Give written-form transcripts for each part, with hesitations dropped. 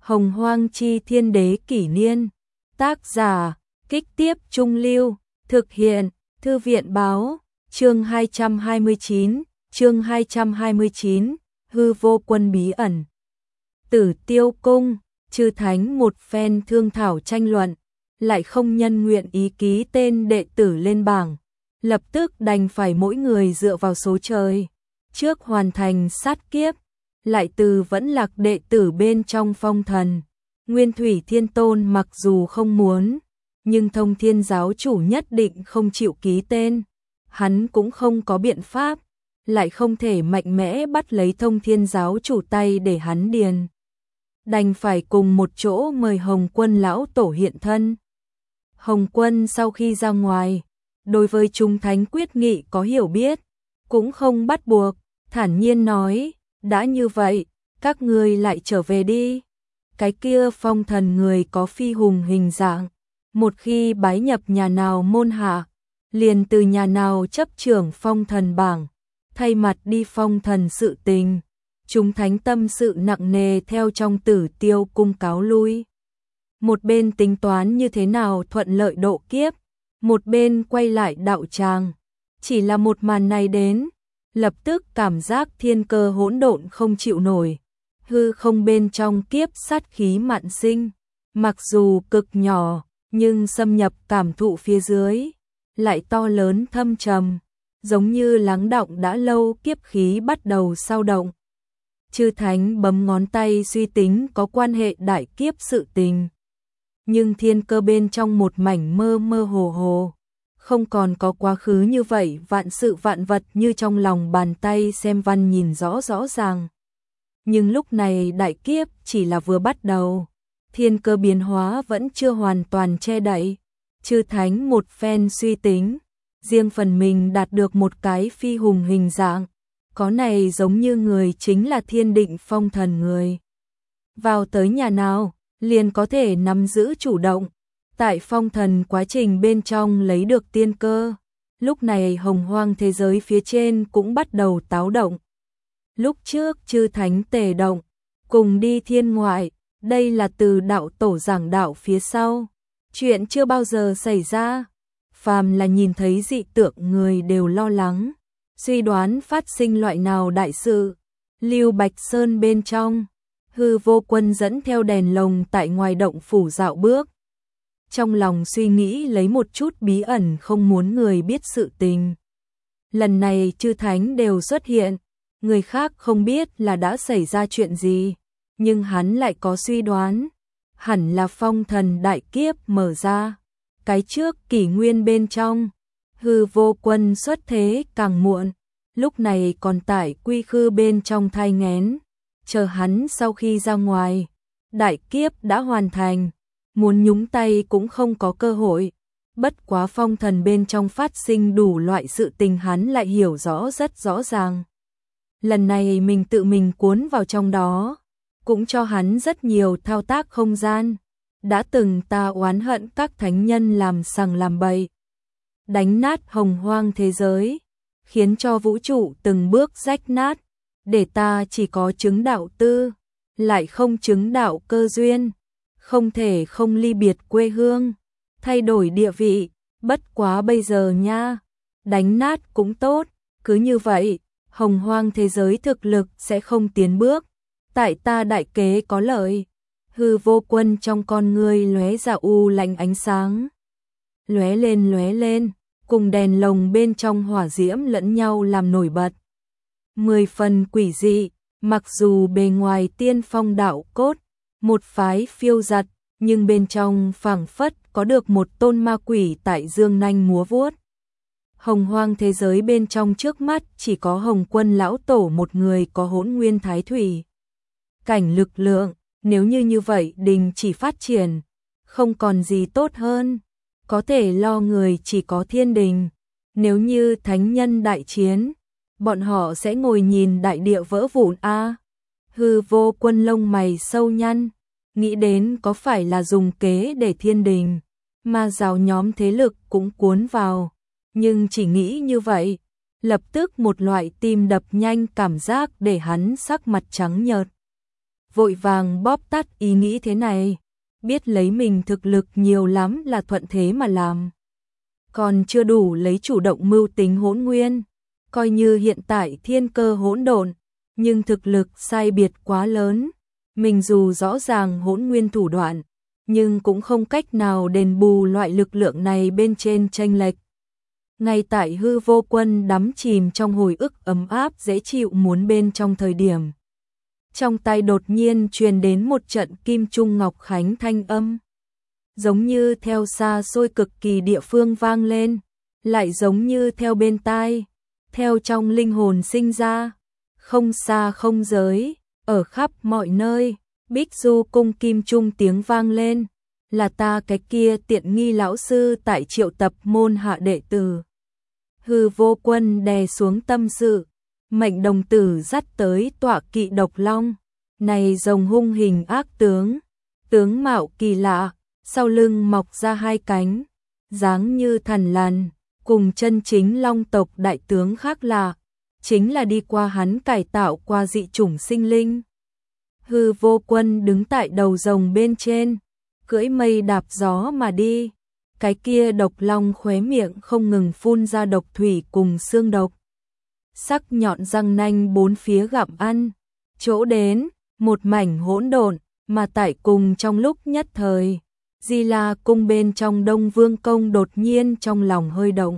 Hồng Hoang Chi Thiên Đế Kỷ Niên. Tác giả, Kích Tiếp Trung Lưu. Thực hiện, Thư viện Báo. Chương 229, Hư Vô Quân bí ẩn. Tử Tiêu Cung, chư thánh một phen thương thảo tranh luận, lại không nhân nguyện ý ký tên đệ tử lên bảng, lập tức đành phải mỗi người dựa vào số trời, trước hoàn thành sát kiếp, lại từ vẫn lạc đệ tử bên trong phong thần. Nguyên Thủy Thiên Tôn mặc dù không muốn, nhưng Thông Thiên giáo chủ nhất định không chịu ký tên, hắn cũng không có biện pháp, lại không thể mạnh mẽ bắt lấy Thông Thiên giáo chủ tay để hắn điền. Đành phải cùng một chỗ mời Hồng Quân lão tổ hiện thân. Hồng Quân sau khi ra ngoài, đối với chúng thánh quyết nghị có hiểu biết, cũng không bắt buộc, thản nhiên nói, đã như vậy, các ngươi lại trở về đi. Cái kia phong thần người có phi hùng hình dạng, một khi bái nhập nhà nào môn hạ, liền từ nhà nào chấp trưởng phong thần bảng, thay mặt đi phong thần sự tình. Chúng thánh tâm sự nặng nề theo trong Tử Tiêu Cung cáo lui. Một bên tính toán như thế nào thuận lợi độ kiếp, một bên quay lại đạo tràng. Chỉ là một màn này đến, lập tức cảm giác thiên cơ hỗn độn không chịu nổi. Hư không bên trong kiếp sát khí mạn sinh, mặc dù cực nhỏ, nhưng xâm nhập cảm thụ phía dưới, lại to lớn thâm trầm, giống như lắng đọng đã lâu kiếp khí bắt đầu sao động. Chư thánh bấm ngón tay suy tính có quan hệ đại kiếp sự tình. Nhưng thiên cơ bên trong một mảnh mơ mơ hồ hồ, không còn có quá khứ như vậy, vạn sự vạn vật như trong lòng bàn tay xem văn nhìn rõ rõ ràng. Nhưng lúc này đại kiếp chỉ là vừa bắt đầu, thiên cơ biến hóa vẫn chưa hoàn toàn che đậy. Chư thánh một phen suy tính, riêng phần mình đạt được một cái phi hùng hình dạng. Có này giống như người chính là thiên định phong thần người. Vào tới nhà nào, liền có thể nắm giữ chủ động. Tại phong thần quá trình bên trong lấy được tiên cơ. Lúc này hồng hoang thế giới phía trên cũng bắt đầu táo động. Lúc trước chư thánh tề động, cùng đi thiên ngoại, đây là từ đạo tổ giảng đạo phía sau. Chuyện chưa bao giờ xảy ra. Phàm là nhìn thấy dị tượng người đều lo lắng. Suy đoán phát sinh loại nào đại sự. Lưu Bạch Sơn bên trong, Hư Vô Quân dẫn theo đèn lồng tại ngoài động phủ dạo bước. Trong lòng suy nghĩ lấy một chút bí ẩn không muốn người biết sự tình. Lần này chư thánh đều xuất hiện, người khác không biết là đã xảy ra chuyện gì, nhưng hắn lại có suy đoán, hẳn là phong thần đại kiếp mở ra. Cái trước kỷ nguyên bên trong, Hư Vô Quân xuất thế càng muộn, lúc này còn tại quy khư bên trong thai nghén, chờ hắn sau khi ra ngoài, đại kiếp đã hoàn thành, muốn nhúng tay cũng không có cơ hội. Bất quá phong thần bên trong phát sinh đủ loại sự tình hắn lại hiểu rõ rất rõ ràng. Lần này mình tự mình cuốn vào trong đó, cũng cho hắn rất nhiều thao tác không gian. Đã từng ta oán hận các thánh nhân làm sằng làm bậy, đánh nát hồng hoang thế giới, khiến cho vũ trụ từng bước rách nát, để ta chỉ có chứng đạo tư, lại không chứng đạo cơ duyên, không thể không ly biệt quê hương, thay đổi địa vị. Bất quá bây giờ nha, đánh nát cũng tốt, cứ như vậy, hồng hoang thế giới thực lực sẽ không tiến bước, tại ta đại kế có lợi. Hư Vô Quân trong con ngươi lóe ra u lạnh ánh sáng, lóe lên, cùng đèn lồng bên trong hỏa diễm lẫn nhau làm nổi bật. 10 phần quỷ dị, mặc dù bề ngoài tiên phong đạo cốt, một phái phiêu giật, nhưng bên trong phảng phất có được một tôn ma quỷ tại dương nanh múa vuốt. Hồng hoang thế giới bên trong trước mắt chỉ có Hồng Quân lão tổ một người có hỗn nguyên thái thủy cảnh lực lượng. Nếu như vậy đình chỉ phát triển, không còn gì tốt hơn, có thể lo người chỉ có thiên đình. Nếu như thánh nhân đại chiến, bọn họ sẽ ngồi nhìn đại địa vỡ vụn a. Hư Vô Quân lông mày sâu nhăn, nghĩ đến có phải là dùng kế để thiên đình, ma giáo nhóm thế lực cũng cuốn vào, nhưng chỉ nghĩ như vậy, lập tức một loại tim đập nhanh cảm giác để hắn sắc mặt trắng nhợt. vội vàng bóp tắt ý nghĩ thế này, biết lấy mình thực lực nhiều lắm là thuận thế mà làm. Còn chưa đủ lấy chủ động mưu tính hỗn nguyên, coi như hiện tại thiên cơ hỗn độn, nhưng thực lực sai biệt quá lớn, mình dù rõ ràng hỗn nguyên thủ đoạn, nhưng cũng không cách nào đền bù loại lực lượng này bên trên chênh lệch. Ngay tại Hư Vô Quân đắm chìm trong hồi ức ấm áp dễ chịu muốn bên trong thời điểm, trong tay đột nhiên truyền đến một trận kim trung ngọc khánh thanh âm, giống như theo xa xôi cực kỳ địa phương vang lên, lại giống như theo bên tai, theo trong linh hồn sinh ra, không xa không giới, ở khắp mọi nơi. Bích Du cung kim trung tiếng vang lên, là ta cái kia tiện nghi lão sư tại triệu tập môn hạ đệ tử. Hư Vô Quân đè xuống tâm sự, mệnh đồng tử dắt tới tọa kỵ độc long, này rồng hung hình ác tướng, tướng mạo kỳ lạ, sau lưng mọc ra hai cánh, dáng như thần lằn, cùng chân chính long tộc đại tướng khác lạ, chính là đi qua hắn cải tạo qua dị chủng sinh linh. Hư Vô Quân đứng tại đầu rồng bên trên, cưỡi mây đạp gió mà đi, cái kia độc long khóe miệng không ngừng phun ra độc thủy cùng xương độc. Sắc nhọn răng nanh bốn phía gặm ăn, chỗ đến, một mảnh hỗn độn, mà tại cùng trong lúc nhất thời, Di La cung bên trong Đông Vương Công đột nhiên trong lòng hơi động.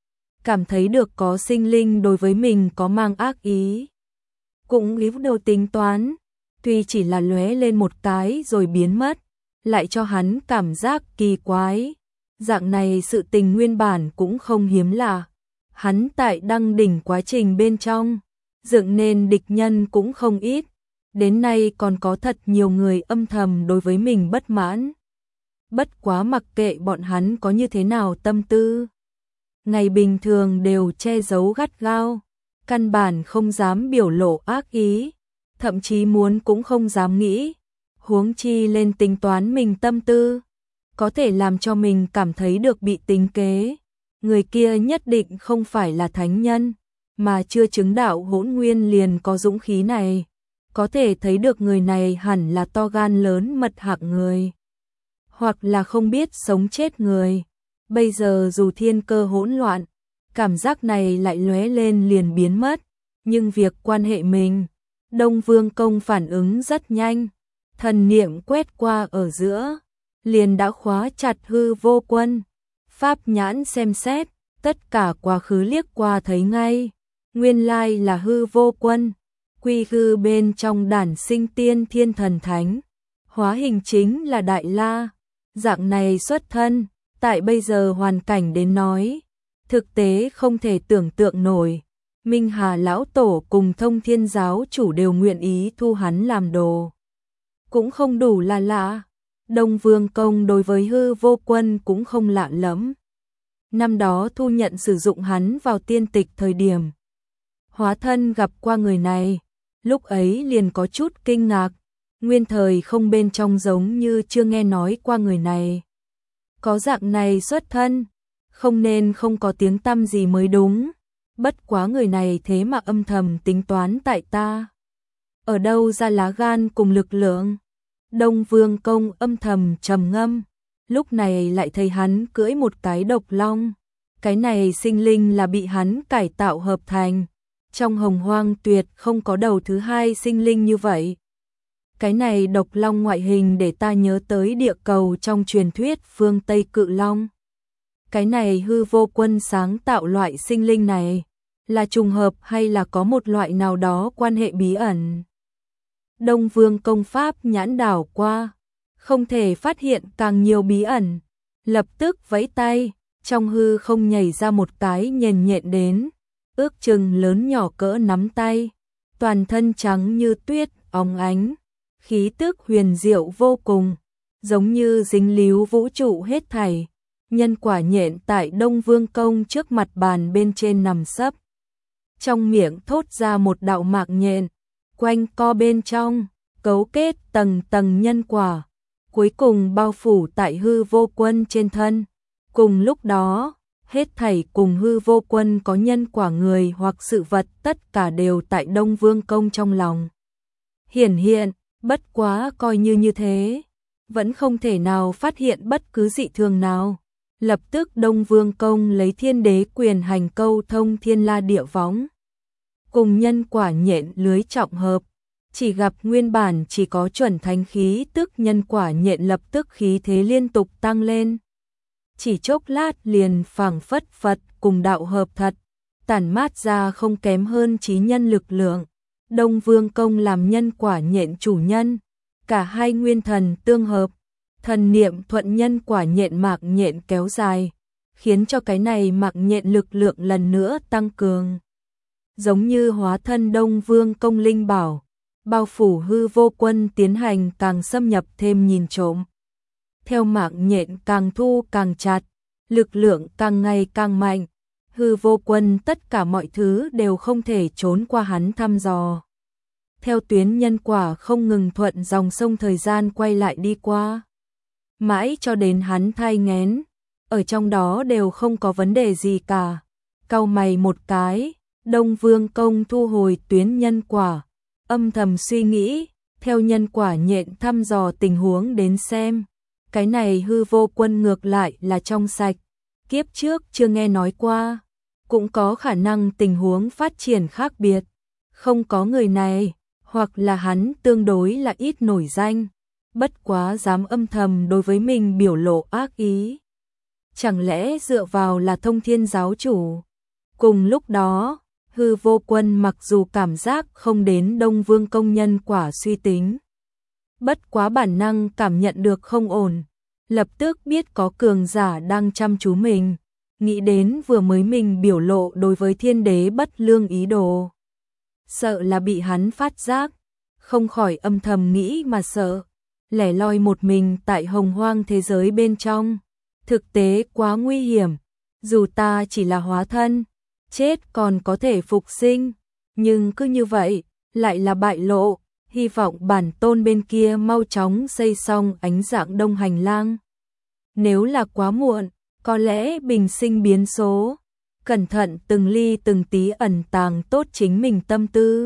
Cảm thấy được có sinh linh đối với mình có mang ác ý. Cũng líu đầu tính toán, tuy chỉ là lóe lên một cái rồi biến mất, lại cho hắn cảm giác kỳ quái. Dạng này sự tình nguyên bản cũng không hiếm lạ. Hắn tại đăng đỉnh quá trình bên trong, dựng nên địch nhân cũng không ít. Đến nay còn có thật nhiều người âm thầm đối với mình bất mãn. Bất quá mặc kệ bọn hắn có như thế nào tâm tư, ngày bình thường đều che giấu gắt gao, căn bản không dám biểu lộ ác ý, thậm chí muốn cũng không dám nghĩ, huống chi lên tính toán mình tâm tư, có thể làm cho mình cảm thấy được bị tính kế. Người kia nhất định không phải là thánh nhân, mà chưa chứng đạo hỗn nguyên liền có dũng khí này, có thể thấy được người này hẳn là to gan lớn mật hạng người, hoặc là không biết sống chết người. Bây giờ dù thiên cơ hỗn loạn, cảm giác này lại lóe lên liền biến mất, nhưng việc quan hệ mình, Đông Vương Công phản ứng rất nhanh, thần niệm quét qua ở giữa, liền đã khóa chặt Hư Vô Quân. Pháp nhãn xem xét, tất cả quá khứ liếc qua thấy ngay, nguyên lai là Hư Vô Quân, quy hư bên trong đản sinh tiên thiên thần thánh, hóa hình chính là Đại La, dạng này xuất thân, tại bây giờ hoàn cảnh đến nói, thực tế không thể tưởng tượng nổi. Minh Hà lão tổ cùng Thông Thiên giáo chủ đều nguyện ý thu hắn làm đồ, cũng không đủ là lạ. Đông Vương Công đối với Hư Vô Quân cũng không lạ lắm. Năm đó thu nhận sử dụng hắn vào tiên tịch thời điểm, hóa thân gặp qua người này, lúc ấy liền có chút kinh ngạc, nguyên thời không bên trong giống như chưa nghe nói qua người này. Có dạng này xuất thân, không nên không có tiếng tăm gì mới đúng, bất quá người này thế mà âm thầm tính toán tại ta. Ở đâu ra lá gan cùng lực lượng? Đông Vương Công âm thầm trầm ngâm, lúc này lại thấy hắn cưỡi một cái độc long. Cái này sinh linh là bị hắn cải tạo hợp thành. Trong hồng hoang tuyệt không có đầu thứ hai sinh linh như vậy. Cái này độc long ngoại hình để ta nhớ tới địa cầu trong truyền thuyết phương Tây Cự Long. Cái này Hư Vô Quân sáng tạo loại sinh linh này, là trùng hợp hay là có một loại nào đó quan hệ bí ẩn? Đông Vương Công pháp nhãn đảo qua, không thể phát hiện càng nhiều bí ẩn, lập tức vẫy tay, trong hư không nhảy ra một cái nhện nhện đến, ước chừng lớn nhỏ cỡ nắm tay, toàn thân trắng như tuyết, óng ánh, khí tức huyền diệu vô cùng, giống như dính líu vũ trụ hết thảy. Nhân quả nhện tại Đông Vương Công trước mặt bàn bên trên nằm sấp, trong miệng thốt ra một đạo mạc nhện, quanh co bên trong, cấu kết tầng tầng nhân quả, cuối cùng bao phủ tại Hư Vô Quân trên thân. Cùng lúc đó, hết thảy cùng Hư Vô Quân có nhân quả người hoặc sự vật tất cả đều tại Đông Vương Công trong lòng. Hiển hiện, Bất quá coi như thế, vẫn không thể nào phát hiện bất cứ dị thường nào. Lập tức Đông Vương Công lấy thiên đế quyền hành câu thông thiên la địa võng, cùng nhân quả nhện lưới trọng hợp, chỉ gặp nguyên bản chỉ có chuẩn thánh khí tức nhân quả nhện lập tức khí thế liên tục tăng lên. Chỉ chốc lát liền phảng phất Phật cùng đạo hợp thật, tản mát ra không kém hơn trí nhân lực lượng. Đông Vương Công làm nhân quả nhện chủ nhân, cả hai nguyên thần tương hợp, thần niệm thuận nhân quả nhện mạc nhện kéo dài, khiến cho cái này mạc nhện lực lượng lần nữa tăng cường. Giống như hóa thân Đông Vương Công linh bảo, bao phủ hư vô quân tiến hành càng xâm nhập thêm nhìn trộm. Theo mạc nhện càng thu càng chặt, lực lượng càng ngày càng mạnh, hư vô quân tất cả mọi thứ đều không thể trốn qua hắn thăm dò. Theo tuyến nhân quả không ngừng thuận dòng sông thời gian quay lại đi qua, mãi cho đến hắn thai nghén, ở trong đó đều không có vấn đề gì cả. Cau mày một cái, Đông Vương Công thu hồi tuyến nhân quả, âm thầm suy nghĩ, theo nhân quả nhện thăm dò tình huống đến xem, cái này hư vô quân ngược lại là trong sạch, kiếp trước chưa nghe nói qua, cũng có khả năng tình huống phát triển khác biệt, không có người này, hoặc là hắn tương đối là ít nổi danh, bất quá dám âm thầm đối với mình biểu lộ ác ý. Chẳng lẽ dựa vào là Thông Thiên giáo chủ? Cùng lúc đó, hư vô quân mặc dù cảm giác không đến Đông Vương Công nhân quả suy tính, bất quá bản năng cảm nhận được không ổn, lập tức biết có cường giả đang chăm chú mình, nghĩ đến vừa mới mình biểu lộ đối với thiên đế bất lương ý đồ. Sợ là bị hắn phát giác, không khỏi âm thầm nghĩ mà sợ, lẻ loi một mình tại hồng hoang thế giới bên trong, thực tế quá nguy hiểm, dù ta chỉ là hóa thân, chết còn có thể phục sinh, nhưng cứ như vậy, lại là bại lộ, hy vọng bản tôn bên kia mau chóng xây xong ánh dạng đông hành lang. Nếu là quá muộn, có lẽ bình sinh biến số, cẩn thận từng ly từng tí ẩn tàng tốt chính mình tâm tư.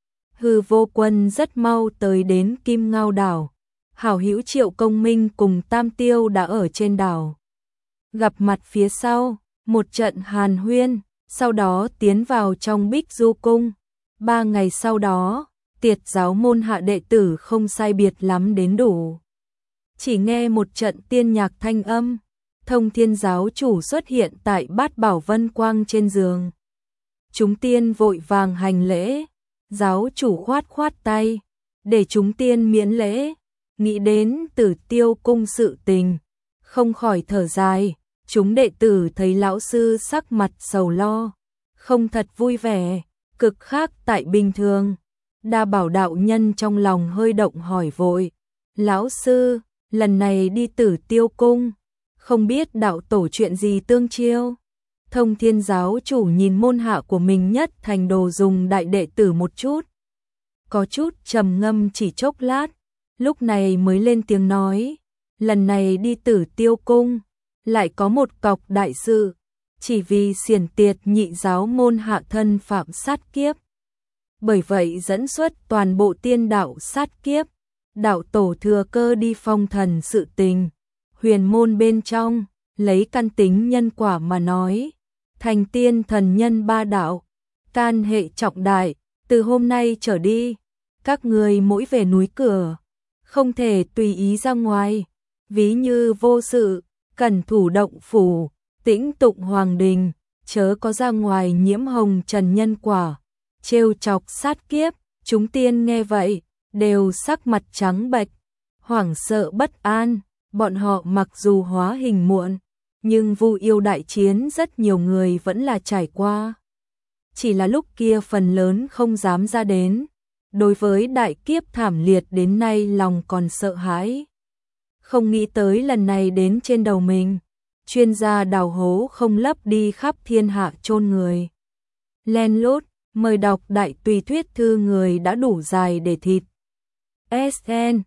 Hư vô quân rất mau tới đến Kim Ngao đảo, hảo hữu Triệu Công Minh cùng Tam Tiêu đã ở trên đảo. Gặp mặt phía sau, một trận hàn huyên, sau đó tiến vào trong Bích Du Cung. 3 ngày sau đó, tiệt giáo môn hạ đệ tử không sai biệt lắm đến đủ. Chỉ nghe một trận tiên nhạc thanh âm, Thông Thiên giáo chủ xuất hiện tại Bát Bảo Vân Quang trên giường. Chúng tiên vội vàng hành lễ, giáo chủ khoát khoát tay, để chúng tiên miễn lễ, nghĩ đến Tử Tiêu cung sự tình, không khỏi thở dài, chúng đệ tử thấy lão sư sắc mặt sầu lo, không thật vui vẻ, cực khác tại bình thường. Đa Bảo đạo nhân trong lòng hơi động hỏi vội, lão sư, lần này đi Tử Tiêu cung, không biết đạo tổ chuyện gì tương chiêu. Thông Thiên giáo chủ nhìn môn hạ của mình nhất thành đồ dùng đại đệ tử một chút, có chút trầm ngâm chỉ chốc lát, lúc này mới lên tiếng nói, lần này đi Tử Tiêu cung, lại có một cọc đại sự, chỉ vì xiển tiệt nhị giáo môn hạ thân phạm sát kiếp. Bởi vậy dẫn xuất toàn bộ tiên đạo sát kiếp, đạo tổ thừa cơ đi phong thần sự tình, huyền môn bên trong, lấy căn tính nhân quả mà nói, thành tiên thần nhân 3 đạo, can hệ trọng đại, từ hôm nay trở đi, các người mỗi về núi cửa, không thể tùy ý ra ngoài, ví như vô sự, cần thủ động phủ, tĩnh tụng hoàng đình, chớ có ra ngoài nhiễm hồng trần nhân quả, trêu chọc sát kiếp. Chúng tiên nghe vậy, đều sắc mặt trắng bệch, hoảng sợ bất an, bọn họ mặc dù hóa hình muộn, nhưng Vu Yêu đại chiến rất nhiều người vẫn là trải qua. Chỉ là lúc kia phần lớn không dám ra đến, đối với đại kiếp thảm liệt đến nay lòng còn sợ hãi. Không nghĩ tới lần này đến trên đầu mình, chuyên gia đào hố không lấp đi khắp thiên hạ chôn người. Len lút, mời đọc đại tùy thuyết thư người đã đủ dài để thịt. SN